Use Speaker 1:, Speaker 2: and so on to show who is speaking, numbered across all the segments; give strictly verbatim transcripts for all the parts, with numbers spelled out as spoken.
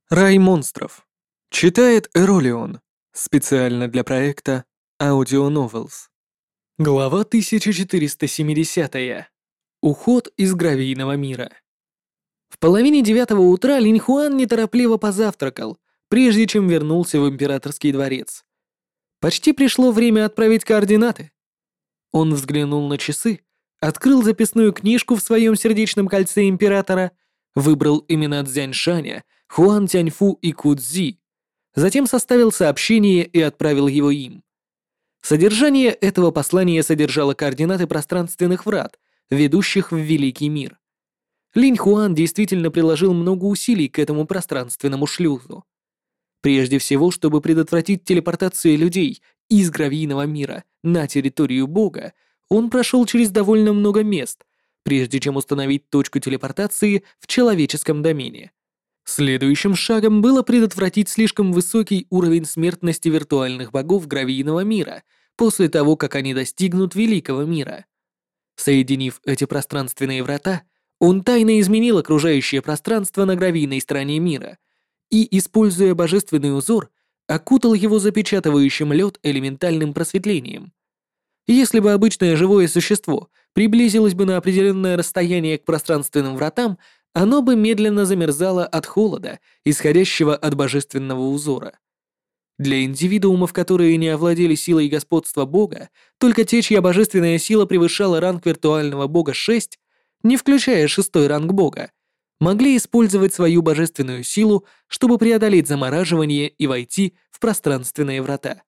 Speaker 1: Рай монстров. Читает Эролион. Специально для проекта Audio Novels. Глава тысяча четыреста семидесятая. Уход из гравийного мира. В половине девятого утра Линь Хуан неторопливо позавтракал, прежде чем вернулся в императорский дворец. Почти пришло время отправить координаты. Он взглянул на часы, открыл записную книжку в своем сердечном кольце императора, выбрал имена Цзяньшаня, Хуан Тяньфу и Кудзи, затем составил сообщение и отправил его им. Содержание этого послания содержало координаты пространственных врат, ведущих в Великий мир. Линь Хуан действительно приложил много усилий к этому пространственному шлюзу. Прежде всего, чтобы предотвратить телепортацию людей из гравийного мира на территорию Бога, он прошел через довольно много мест, прежде чем установить точку телепортации в человеческом домене. Следующим шагом было предотвратить слишком высокий уровень смертности виртуальных богов гравийного мира после того, как они достигнут Великого мира. Соединив эти пространственные врата, он тайно изменил окружающее пространство на гравийной стороне мира и, используя божественный узор, окутал его запечатывающим лед элементальным просветлением. Если бы обычное живое существо приблизилось бы на определенное расстояние к пространственным вратам, оно бы медленно замерзало от холода, исходящего от божественного узора. Для индивидуумов, которые не овладели силой господства Бога, только те, чья божественная сила превышала ранг виртуального Бога шесть, не включая шестой ранг Бога, могли использовать свою божественную силу, чтобы преодолеть замораживание и войти в пространственные врата.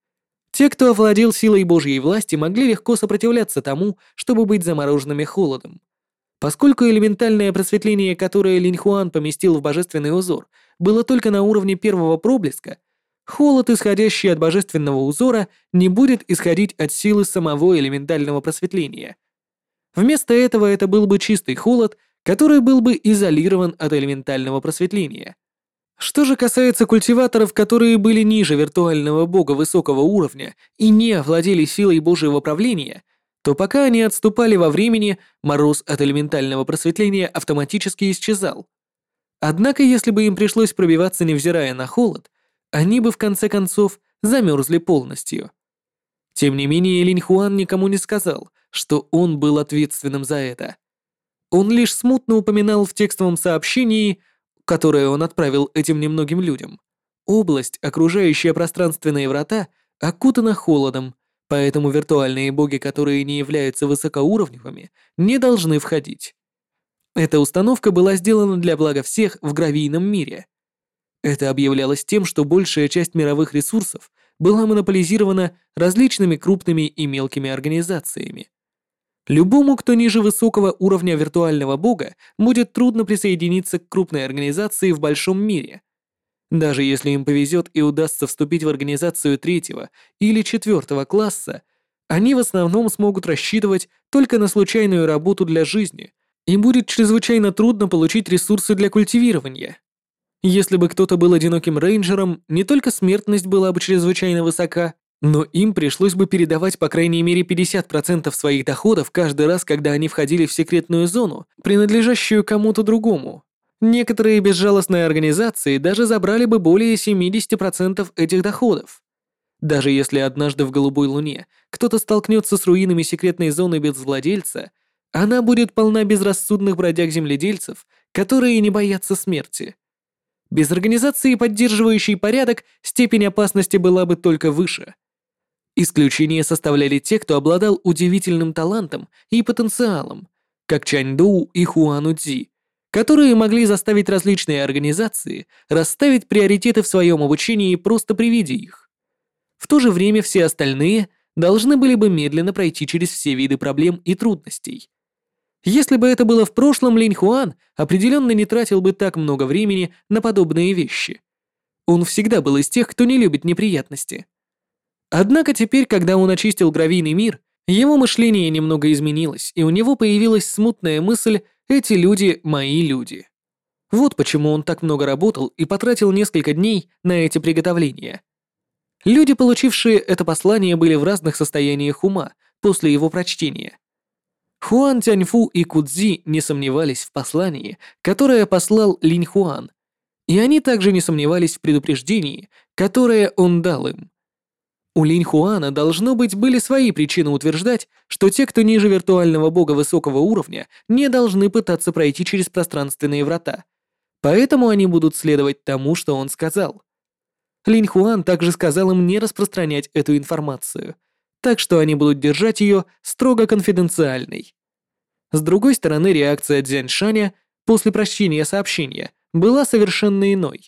Speaker 1: Те, кто овладел силой Божьей власти, могли легко сопротивляться тому, чтобы быть замороженными холодом. Поскольку элементальное просветление, которое Линь Хуан поместил в божественный узор, было только на уровне первого проблеска, холод, исходящий от божественного узора, не будет исходить от силы самого элементального просветления. Вместо этого это был бы чистый холод, который был бы изолирован от элементального просветления. Что же касается культиваторов, которые были ниже виртуального бога высокого уровня и не овладели силой Божьего правления, то пока они отступали во времени, мороз от элементального просветления автоматически исчезал. Однако, если бы им пришлось пробиваться, невзирая на холод, они бы в конце концов замерзли полностью. Тем не менее, Линь Хуан никому не сказал, что он был ответственным за это. Он лишь смутно упоминал в текстовом сообщении, которое он отправил этим немногим людям. Область, окружающая пространственные врата, окутана холодом, поэтому виртуальные боги, которые не являются высокоуровневыми, не должны входить. Эта установка была сделана для блага всех в гравийном мире. Это объявлялось тем, что большая часть мировых ресурсов была монополизирована различными крупными и мелкими организациями. Любому, кто ниже высокого уровня виртуального бога, будет трудно присоединиться к крупной организации в большом мире. Даже если им повезет и удастся вступить в организацию третьего или четвертого класса, они в основном смогут рассчитывать только на случайную работу для жизни, и будет чрезвычайно трудно получить ресурсы для культивирования. Если бы кто-то был одиноким рейнджером, не только смертность была бы чрезвычайно высока, но им пришлось бы передавать по крайней мере пятьдесят процентов своих доходов каждый раз, когда они входили в секретную зону, принадлежащую кому-то другому. Некоторые безжалостные организации даже забрали бы более семьдесят процентов этих доходов. Даже если однажды в Голубой Луне кто-то столкнется с руинами секретной зоны без владельца, она будет полна безрассудных бродяг-земледельцев, которые не боятся смерти. Без организации, поддерживающей порядок, степень опасности была бы только выше. Исключение составляли те, кто обладал удивительным талантом и потенциалом, как Чань Доу и Хуан Удзи, которые могли заставить различные организации расставить приоритеты в своем обучении просто при виде их. В то же время все остальные должны были бы медленно пройти через все виды проблем и трудностей. Если бы это было в прошлом, Линь Хуан определенно не тратил бы так много времени на подобные вещи. Он всегда был из тех, кто не любит неприятности. Однако теперь, когда он очистил гравийный мир, его мышление немного изменилось, и у него появилась смутная мысль «эти люди – мои люди». Вот почему он так много работал и потратил несколько дней на эти приготовления. Люди, получившие это послание, были в разных состояниях ума после его прочтения. Хуан Тяньфу и Кудзи не сомневались в послании, которое послал Линь Хуан, И они также не сомневались в предупреждении, которое он дал им. У Линь Хуана, должно быть, были свои причины утверждать, что те, кто ниже виртуального бога высокого уровня, не должны пытаться пройти через пространственные врата. Поэтому они будут следовать тому, что он сказал. Линь Хуан также сказал им не распространять эту информацию, так что они будут держать ее строго конфиденциальной. С другой стороны, реакция Цзянь Шаня после прочтения сообщения была совершенно иной.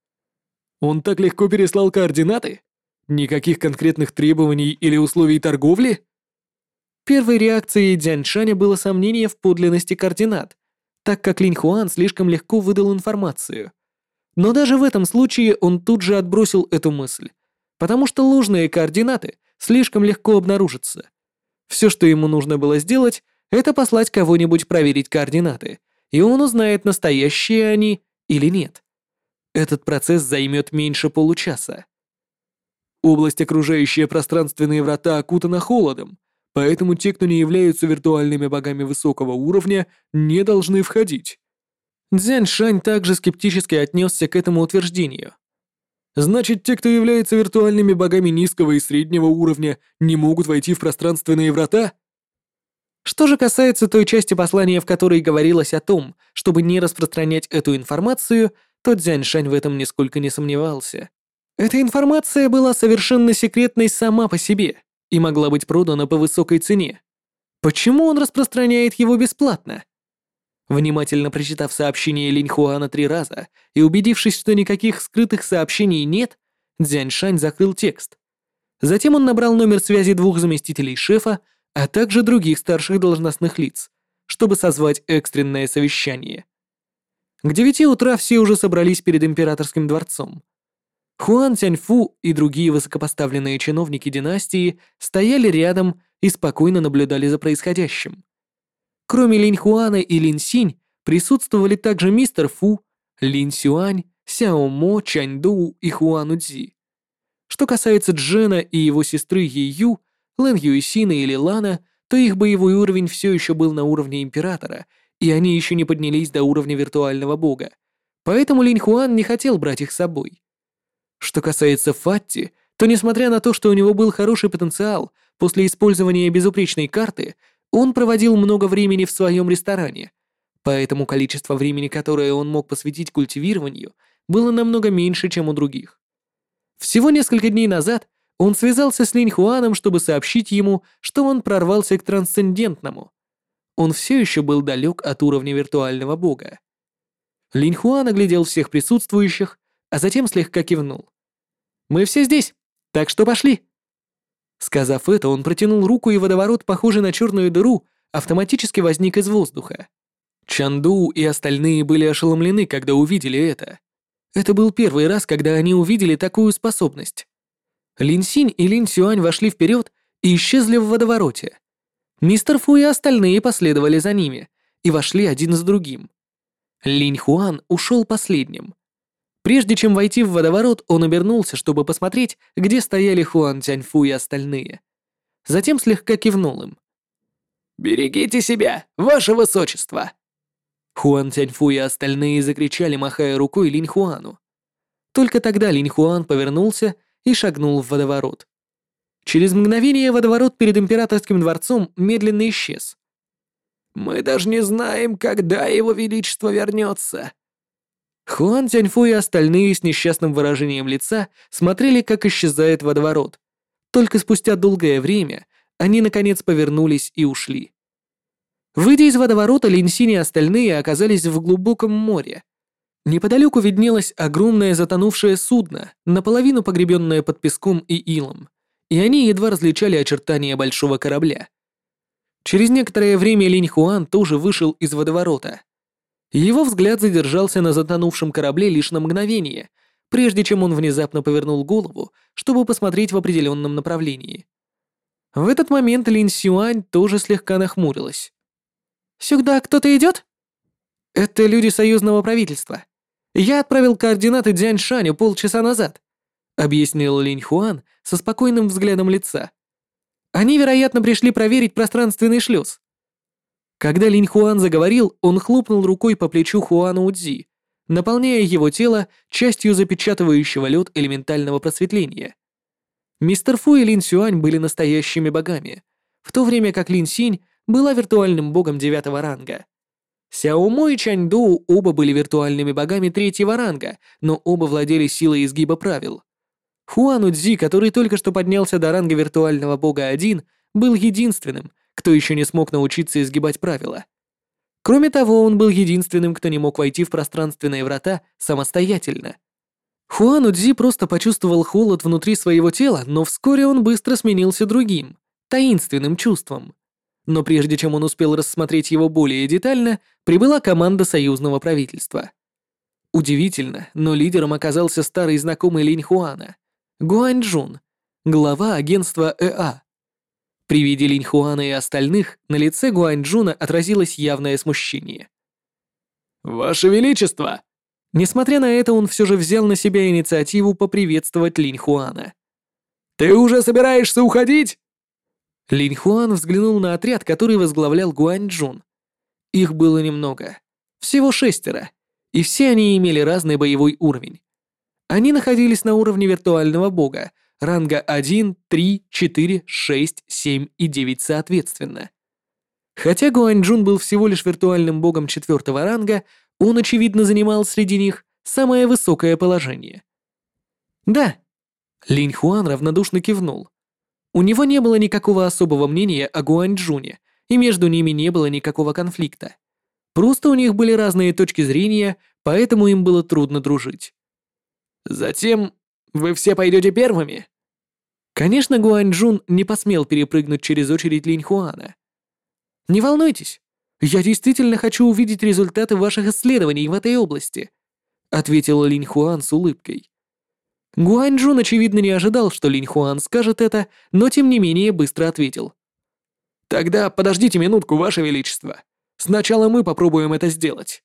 Speaker 1: «Он так легко переслал координаты? Никаких конкретных требований или условий торговли?» Первой реакцией Цзянь Шаня было сомнение в подлинности координат, так как Линь Хуан слишком легко выдал информацию. Но даже в этом случае он тут же отбросил эту мысль, потому что ложные координаты слишком легко обнаружатся. Все, что ему нужно было сделать, это послать кого-нибудь проверить координаты, и он узнает, настоящие они или нет. Этот процесс займет меньше получаса. Область, окружающая пространственные врата, окутана холодом, поэтому те, кто не являются виртуальными богами высокого уровня, не должны входить. Цзянь Шань также скептически отнесся к этому утверждению. Значит, те, кто является виртуальными богами низкого и среднего уровня, не могут войти в пространственные врата? Что же касается той части послания, в которой говорилось о том, чтобы не распространять эту информацию, то Цзянь Шань в этом нисколько не сомневался. Эта информация была совершенно секретной сама по себе и могла быть продана по высокой цене. Почему он распространяет его бесплатно? Внимательно прочитав сообщение Линь Хуана три раза и убедившись, что никаких скрытых сообщений нет, Цзянь Шань закрыл текст. Затем он набрал номер связи двух заместителей шефа, а также других старших должностных лиц, чтобы созвать экстренное совещание. К девяти утра все уже собрались перед императорским дворцом. Хуан Цяньфу и другие высокопоставленные чиновники династии стояли рядом и спокойно наблюдали за происходящим. Кроме Линь Хуана и Лин Синь присутствовали также мистер Фу, Лин Сюань, Сяо Мо, Чань Доу и Хуан Удзи. Что касается Джена и его сестры Е Ю, Лэн Юйсина или Лана, то их боевой уровень все еще был на уровне императора, и они еще не поднялись до уровня виртуального бога, поэтому Линь Хуан не хотел брать их с собой. Что касается Фатти, то несмотря на то, что у него был хороший потенциал, после использования безупречной карты, он проводил много времени в своем ресторане, поэтому количество времени, которое он мог посвятить культивированию, было намного меньше, чем у других. Всего несколько дней назад он связался с Линь Хуаном, чтобы сообщить ему, что он прорвался к трансцендентному. Он все еще был далек от уровня виртуального бога. Линь Хуан оглядел всех присутствующих, а затем слегка кивнул. «Мы все здесь, так что пошли!» Сказав это, он протянул руку, и водоворот, похожий на черную дыру, автоматически возник из воздуха. Чанду и остальные были ошеломлены, когда увидели это. Это был первый раз, когда они увидели такую способность. Лин Синь и Лин Сюань вошли вперед и исчезли в водовороте. Мистер Фу и остальные последовали за ними и вошли один за другим. Линь Хуан ушел последним. Прежде чем войти в водоворот, он обернулся, чтобы посмотреть, где стояли Хуан Цяньфу и остальные. Затем слегка кивнул им. «Берегите себя, ваше высочество!» Хуан Цяньфу и остальные закричали, махая рукой Линь Хуану. Только тогда Линь Хуан повернулся и шагнул в водоворот. Через мгновение водоворот перед императорским дворцом медленно исчез. «Мы даже не знаем, когда его величество вернется!» Хуан Цяньфу и остальные с несчастным выражением лица смотрели, как исчезает водоворот. Только спустя долгое время они наконец повернулись и ушли. Выйдя из водоворота, Лин Синь и остальные оказались в глубоком море. Неподалеку виднелось огромное затонувшее судно, наполовину погребенное под песком и илом, и они едва различали очертания большого корабля. Через некоторое время Линь Хуан тоже вышел из водоворота. Его взгляд задержался на затонувшем корабле лишь на мгновение, прежде чем он внезапно повернул голову, чтобы посмотреть в определенном направлении. В этот момент Лин Сюань тоже слегка нахмурилась. «Сюда кто-то идет?» «Это люди союзного правительства. Я отправил координаты Цзянь Шаню полчаса назад», объяснил Линь Хуан со спокойным взглядом лица. «Они, вероятно, пришли проверить пространственный шлюз». Когда Линь Хуан заговорил, он хлопнул рукой по плечу Хуана Удзи, наполняя его тело частью запечатывающего лед элементального просветления. Мистер Фу и Лин Сюань были настоящими богами, в то время как Лин Синь была виртуальным богом девятого ранга. Сяо Мо и Чань Доу оба были виртуальными богами третьего ранга, но оба владели силой изгиба правил. Хуан Удзи, который только что поднялся до ранга виртуального бога один, был единственным, кто еще не смог научиться изгибать правила. Кроме того, он был единственным, кто не мог войти в пространственные врата самостоятельно. Хуан Удзи просто почувствовал холод внутри своего тела, но вскоре он быстро сменился другим, таинственным чувством. Но прежде чем он успел рассмотреть его более детально, прибыла команда союзного правительства. Удивительно, но лидером оказался старый знакомый Линь Хуана, Гуань Джун, глава агентства ЭА. При виде Линь Хуана и остальных на лице Гуань Джуна отразилось явное смущение. «Ваше Величество!» Несмотря на это, он все же взял на себя инициативу поприветствовать Линь Хуана. «Ты уже собираешься уходить?» Линь Хуан взглянул на отряд, который возглавлял Гуань Джун. Их было немного, всего шестеро, и все они имели разный боевой уровень. Они находились на уровне виртуального бога, ранга один, три, четыре, шесть, семь и девять соответственно. Хотя Гуань Джун был всего лишь виртуальным богом четвертого ранга, он, очевидно, занимал среди них самое высокое положение. «Да», Линь Хуан равнодушно кивнул. У него не было никакого особого мнения о Гуань Джуне, и между ними не было никакого конфликта. Просто у них были разные точки зрения, поэтому им было трудно дружить. «Затем вы все пойдете первыми?» Конечно, Гуань Джун не посмел перепрыгнуть через очередь Линь Хуана. «Не волнуйтесь, я действительно хочу увидеть результаты ваших исследований в этой области», ответил Линь Хуан с улыбкой. Гуань Джун, очевидно, не ожидал, что Линь Хуан скажет это, но тем не менее быстро ответил. «Тогда подождите минутку, Ваше Величество. Сначала мы попробуем это сделать».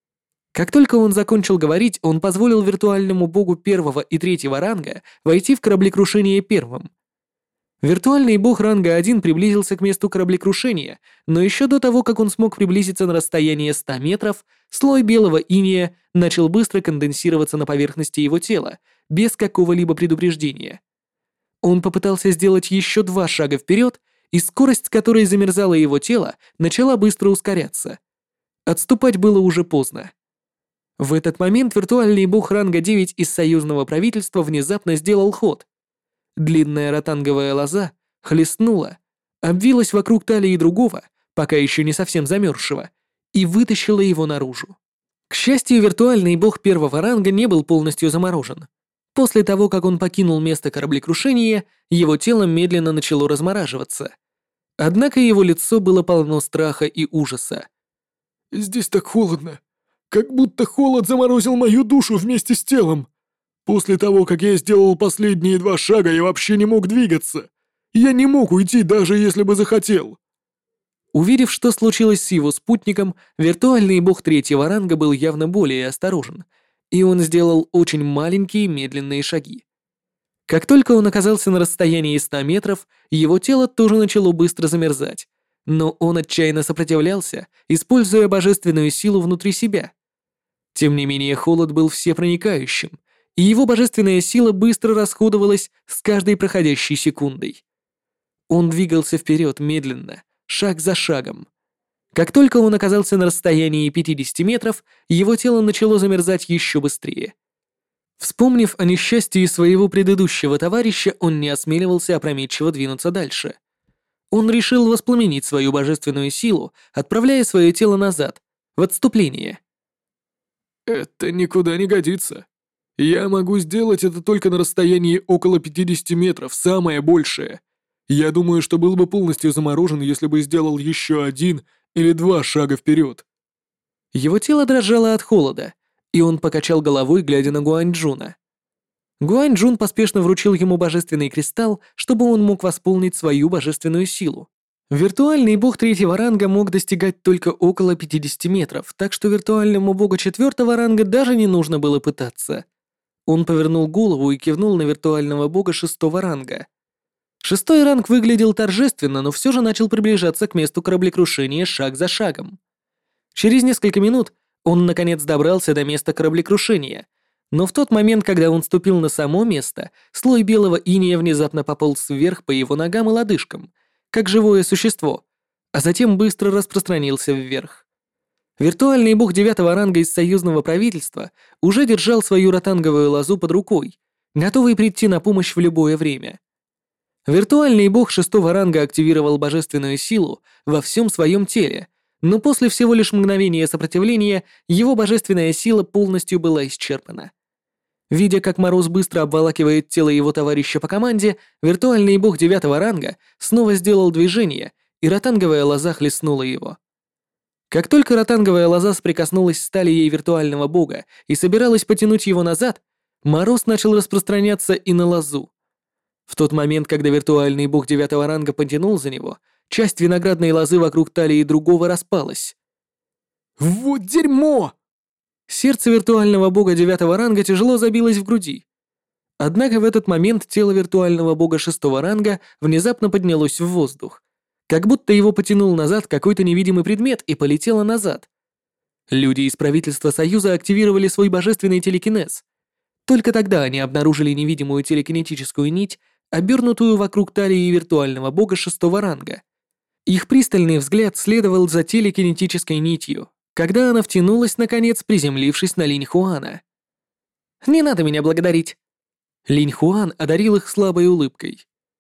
Speaker 1: Как только он закончил говорить, он позволил виртуальному богу первого и третьего ранга войти в кораблекрушение первым. Виртуальный бог ранга один приблизился к месту кораблекрушения, но еще до того, как он смог приблизиться на расстояние ста метров, слой белого инея начал быстро конденсироваться на поверхности его тела, без какого-либо предупреждения. Он попытался сделать еще два шага вперед, и скорость, с которой замерзало его тело, начала быстро ускоряться. Отступать было уже поздно. В этот момент виртуальный бог ранга девять из союзного правительства внезапно сделал ход. Длинная ротанговая лоза хлестнула, обвилась вокруг талии другого, пока еще не совсем замерзшего, и вытащила его наружу. К счастью, виртуальный бог первого ранга не был полностью заморожен. После того, как он покинул место кораблекрушения, его тело медленно начало размораживаться. Однако его лицо было полно страха и ужаса.
Speaker 2: «Здесь так холодно. Как будто холод заморозил мою душу вместе с телом. После того, как я сделал последние два шага, я вообще не мог двигаться. Я не мог уйти, даже если бы захотел».
Speaker 1: Увидев, что случилось с его спутником, виртуальный бог третьего ранга был явно более осторожен, и он сделал очень маленькие медленные шаги. Как только он оказался на расстоянии ста метров, его тело тоже начало быстро замерзать, но он отчаянно сопротивлялся, используя божественную силу внутри себя. Тем не менее, холод был всепроникающим, и его божественная сила быстро расходовалась с каждой проходящей секундой. Он двигался вперед медленно, шаг за шагом. Как только он оказался на расстоянии пятидесяти метров, его тело начало замерзать еще быстрее. Вспомнив о несчастье своего предыдущего товарища, он не осмеливался опрометчиво двинуться дальше. Он решил воспламенить свою божественную силу, отправляя свое тело назад, в отступление.
Speaker 2: «Это никуда не годится. Я могу сделать это только на расстоянии около пятидесяти метров, самое большее. Я думаю, что был бы полностью заморожен, если бы сделал еще один или два шага вперед».
Speaker 1: Его тело дрожало от холода, и он покачал головой, глядя на Гуань Джуна. Гуань Джун поспешно вручил ему божественный кристалл, чтобы он мог восполнить свою божественную силу. Виртуальный бог третьего ранга мог достигать только около пятидесяти метров, так что виртуальному богу четвертого ранга даже не нужно было пытаться. Он повернул голову и кивнул на виртуального бога шестого ранга. Шестой ранг выглядел торжественно, но все же начал приближаться к месту кораблекрушения шаг за шагом. Через несколько минут Он, наконец, добрался до места кораблекрушения, но в тот момент, когда он ступил на само место, слой белого инея внезапно пополз вверх по его ногам и лодыжкам, как живое существо, а затем быстро распространился вверх. Виртуальный бог девятого ранга из союзного правительства уже держал свою ротанговую лозу под рукой, готовый прийти на помощь в любое время. Виртуальный бог шестого ранга активировал божественную силу во всем своем теле, но после всего лишь мгновения сопротивления его божественная сила полностью была исчерпана. Видя, как Мороз быстро обволакивает тело его товарища по команде, виртуальный бог девятого ранга снова сделал движение, и ротанговая лоза хлестнула его. Как только ротанговая лоза соприкоснулась с талией виртуального бога и собиралась потянуть его назад, Мороз начал распространяться и на лозу. В тот момент, когда виртуальный бог девятого ранга потянул за него, часть виноградной лозы вокруг талии другого распалась.
Speaker 2: «Вот дерьмо!»
Speaker 1: Сердце виртуального бога девятого ранга тяжело забилось в груди. Однако в этот момент тело виртуального бога шестого ранга внезапно поднялось в воздух, как будто его потянул назад какой-то невидимый предмет и полетело назад. Люди из правительства Союза активировали свой божественный телекинез. Только тогда они обнаружили невидимую телекинетическую нить, обернутую вокруг талии виртуального бога шестого ранга. Их пристальный взгляд следовал за телекинетической нитью, когда она втянулась, наконец, приземлившись на Линь Хуана. «Не надо меня благодарить!» Линь Хуан одарил их слабой улыбкой.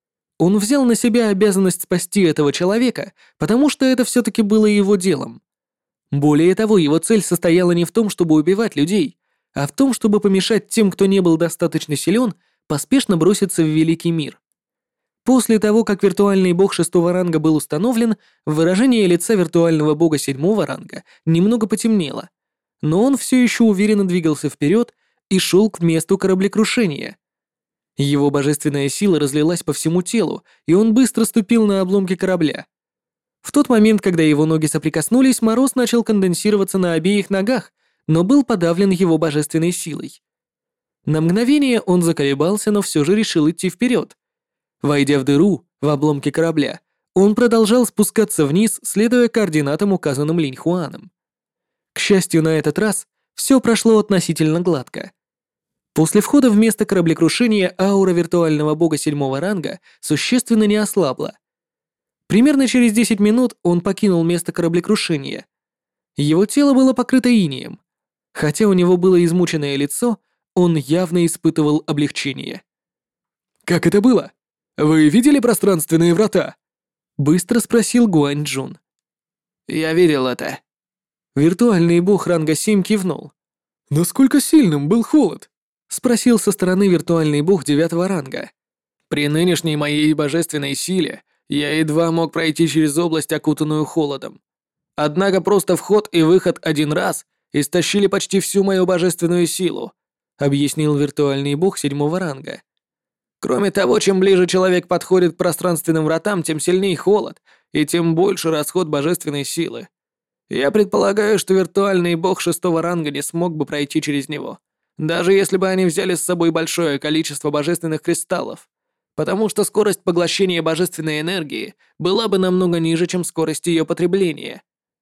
Speaker 1: Он взял на себя обязанность спасти этого человека, потому что это все-таки было его делом. Более того, его цель состояла не в том, чтобы убивать людей, а в том, чтобы помешать тем, кто не был достаточно силен, поспешно броситься в великий мир. После того, как виртуальный бог шестого ранга был установлен, выражение лица виртуального бога седьмого ранга немного потемнело, но он все еще уверенно двигался вперед и шел к месту кораблекрушения. Его божественная сила разлилась по всему телу, и он быстро ступил на обломки корабля. В тот момент, когда его ноги соприкоснулись, Мороз начал конденсироваться на обеих ногах, но был подавлен его божественной силой. На мгновение он заколебался, но все же решил идти вперед. Войдя в дыру в обломке корабля, он продолжал спускаться вниз, следуя координатам, указанным Линь Хуаном. К счастью, на этот раз все прошло относительно гладко. После входа в место кораблекрушения аура виртуального бога седьмого ранга существенно не ослабла. Примерно через десять минут он покинул место кораблекрушения. Его тело было покрыто инеем. Хотя у него было измученное лицо, он явно испытывал облегчение.
Speaker 2: «Как это было? Вы видели пространственные врата?»
Speaker 1: — быстро спросил Гуань Джун.
Speaker 3: «Я видел это».
Speaker 1: Виртуальный бог ранга семь кивнул.
Speaker 2: «Насколько сильным был холод?»
Speaker 1: — спросил со стороны виртуальный бог девятого ранга.
Speaker 3: «При нынешней моей божественной силе я едва мог пройти через область, окутанную холодом. Однако просто вход и выход один раз истощили почти всю мою божественную силу», — объяснил виртуальный бог седьмого ранга. «Кроме того, чем ближе человек подходит к пространственным вратам, тем сильнее холод, и тем больше расход божественной силы. Я предполагаю, что виртуальный бог шестого ранга не смог бы пройти через него, даже если бы они взяли с собой большое количество божественных кристаллов, потому что скорость поглощения божественной энергии была бы намного ниже, чем скорость ее потребления».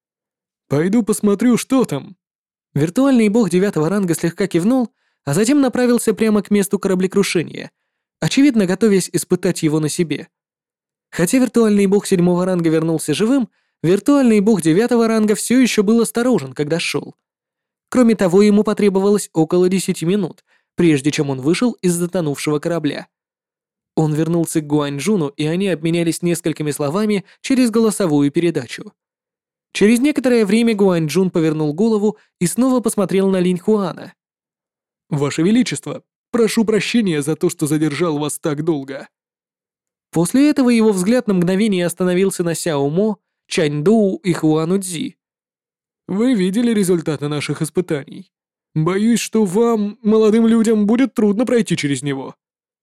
Speaker 2: «Пойду посмотрю, что там».
Speaker 1: Виртуальный бог девятого ранга слегка кивнул, а затем направился прямо к месту кораблекрушения, очевидно, готовясь испытать его на себе. Хотя виртуальный бог седьмого ранга вернулся живым, виртуальный бог девятого ранга все еще был осторожен, когда шел. Кроме того, ему потребовалось около десяти минут, прежде чем он вышел из затонувшего корабля. Он вернулся к Гуаньчжуну, и они обменялись несколькими словами через голосовую передачу. Через некоторое время Гуаньчжун повернул голову и снова посмотрел на Линь Хуана.
Speaker 2: «Ваше Величество, прошу прощения за то, что задержал вас так долго».
Speaker 1: После этого его взгляд на мгновение остановился на Сяо Мо, Чань Доу и Хуану Цзи.
Speaker 2: «Вы видели результаты наших испытаний. Боюсь, что вам, молодым людям, будет трудно пройти через него».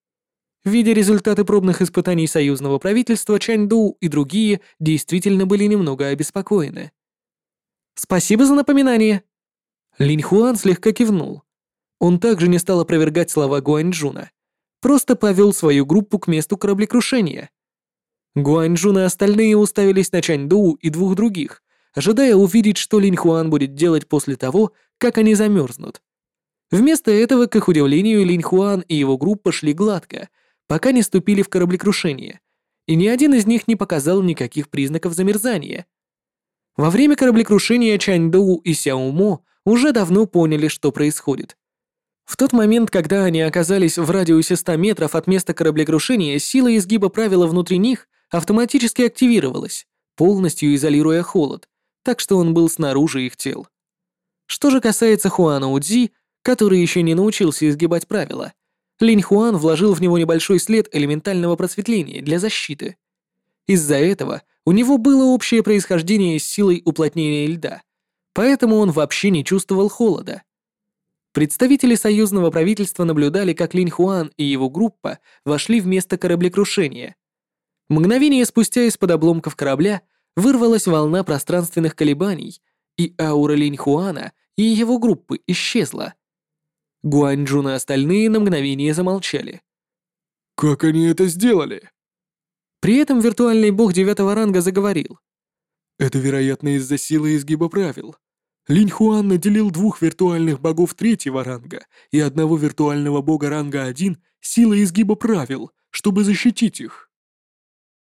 Speaker 1: Видя результаты пробных испытаний союзного правительства, Чань Доу и другие действительно были немного обеспокоены. «Спасибо за напоминание». Линь Хуан слегка кивнул. Он также не стал опровергать слова Гуаньчжуна, просто повел свою группу к месту кораблекрушения. Гуаньчжун и остальные уставились на Чань Доу и двух других,
Speaker 3: ожидая увидеть, что Линь Хуан будет делать после того, как они замерзнут. Вместо этого, к их удивлению, Линь Хуан и его группа шли гладко, пока не ступили в кораблекрушение, и ни один из них не показал никаких признаков замерзания. Во время кораблекрушения Чань Доу и Сяо Мо уже давно поняли, что происходит. В тот момент, когда они оказались в радиусе ста метров от места кораблекрушения, сила изгиба правила внутри них автоматически активировалась, полностью изолируя холод, так что он был снаружи их тел. Что же касается Хуана Удзи, который еще не научился изгибать правила, Линь Хуан вложил в него небольшой след элементального просветления для защиты. Из-за этого у него было общее происхождение с силой уплотнения льда, поэтому он вообще не чувствовал холода. Представители союзного правительства наблюдали, как Линь Хуан и его группа вошли в место кораблекрушения. Мгновение спустя из-под обломков корабля вырвалась волна пространственных колебаний, и аура Линь Хуана и его группы исчезла. Гуаньчжун и остальные на мгновение замолчали.
Speaker 2: Как они это сделали?
Speaker 3: При этом виртуальный бог девятого ранга заговорил.
Speaker 2: Это, вероятно, из-за силы изгиба правил. Линь Хуан наделил двух виртуальных богов третьего ранга и одного виртуального бога ранга один силой изгиба правил, чтобы защитить их.